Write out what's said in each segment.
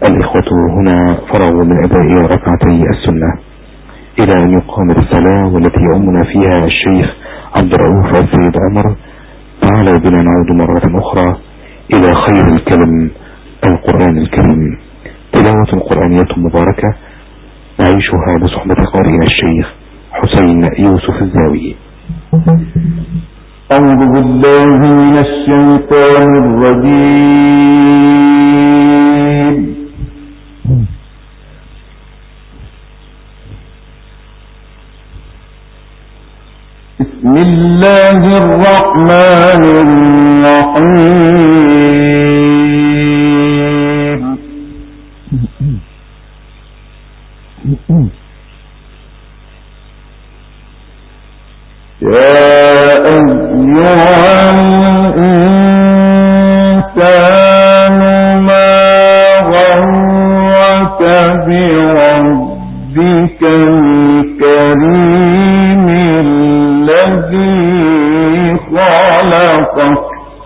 الإخوة هنا فرغوا من أداء ركعتي السنة إلى أن يقام الصلاة والتي يؤمنا فيها الشيخ عبد الرؤوف السيد عمر. تعالوا بنا نعود مرة أخرى إلى خير الكلم القرآن الكريم، تلاوة قرآنية مباركة نعيشها بصحبة قارئنا الشيخ حسين يوسف الزاوي. أعوذ بالله من الشيطان الرجيم. بسم الله الرحمن الرحيم. يا أيها الإنسان ما غرك بربك الكريم الذي خلقك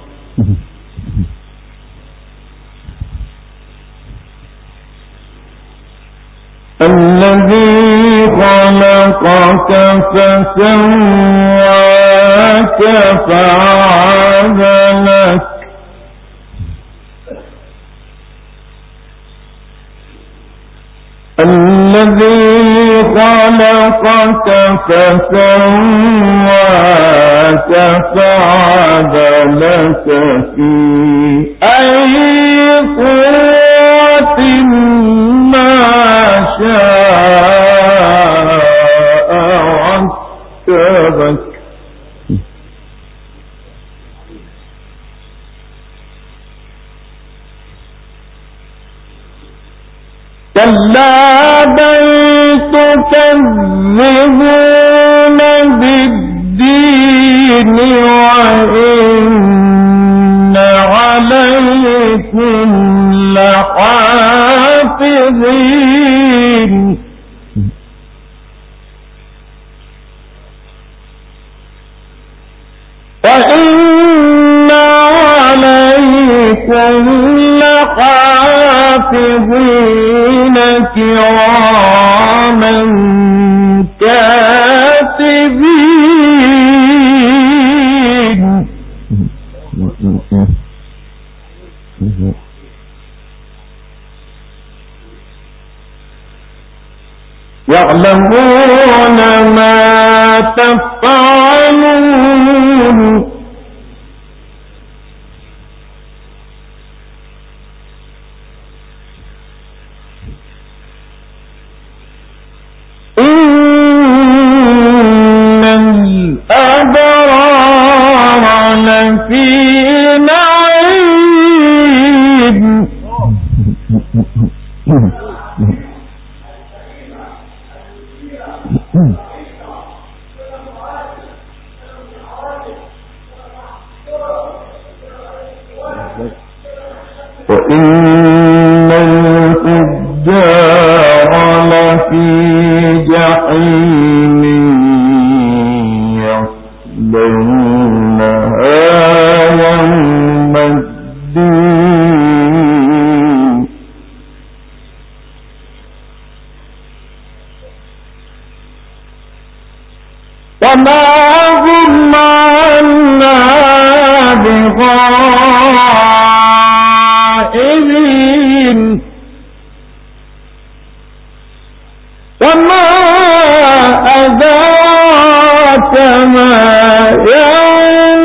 فسواك فعدلك الذي خلقك فسواك فعدلك في أي صورة ما شاء ركبك كلا بل تكذبون بالدين وإن عليكم لحافظين وإن عليكم لحافظين كراما كاتبين يعلمون ما تفعلون إن الأبرار لفي نعيم وإن الفجار لفي جحيم يصلونها يوم الدين وما هم عنها بغائبين وما أدراك ما يوم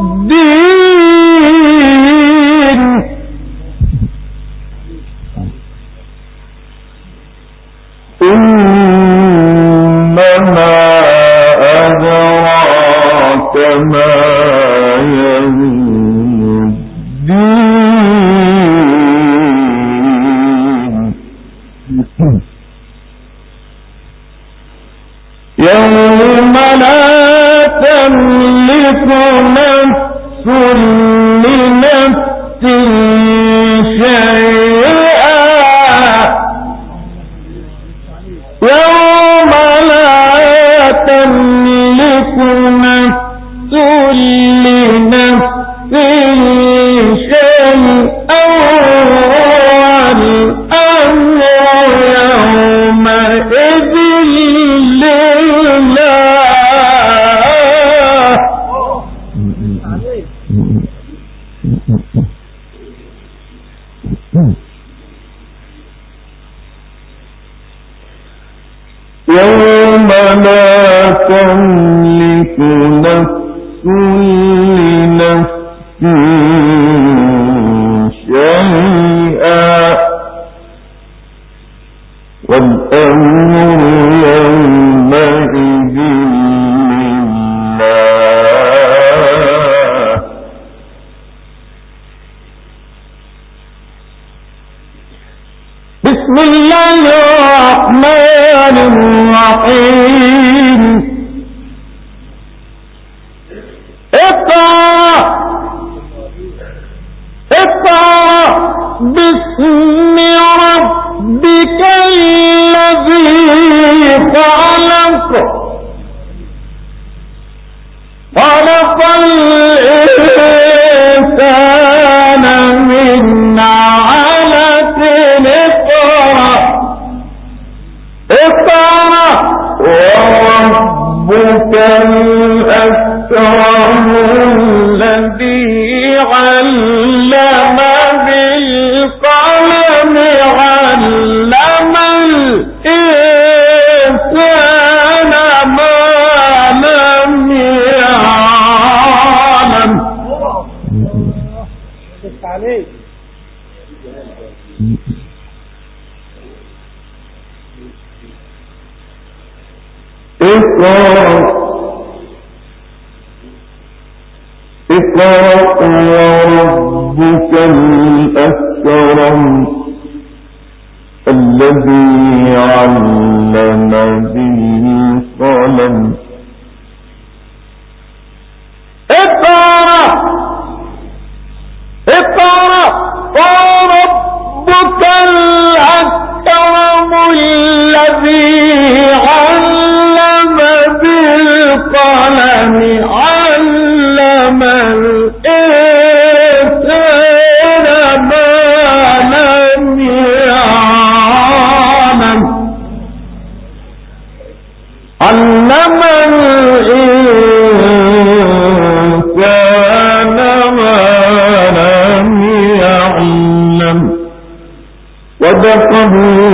الدين إنما أدراك ما يوم الدين يوم لا تملك نفس لنفس شيئا يوم لا تملك نفس لنفس شيئا والأمر لا تملك نفس لنفس شيئا والأمر يومئذ لله. بسم الله الرحمن الرحيم. اقرأ باسم ربك الذي خلق الإنسان من علق. اقرأ وربك الأكرم الذي علم بالقلم علم الإنسان ما لم يعلم. اقرأ وربك الأكرم الذي علم بالقلم. اقرأ وربك الأكرم الذي علم بالقلم علم الإنسان ما لم يعلم. علم الإنسان ما لم يعلم. صدق الله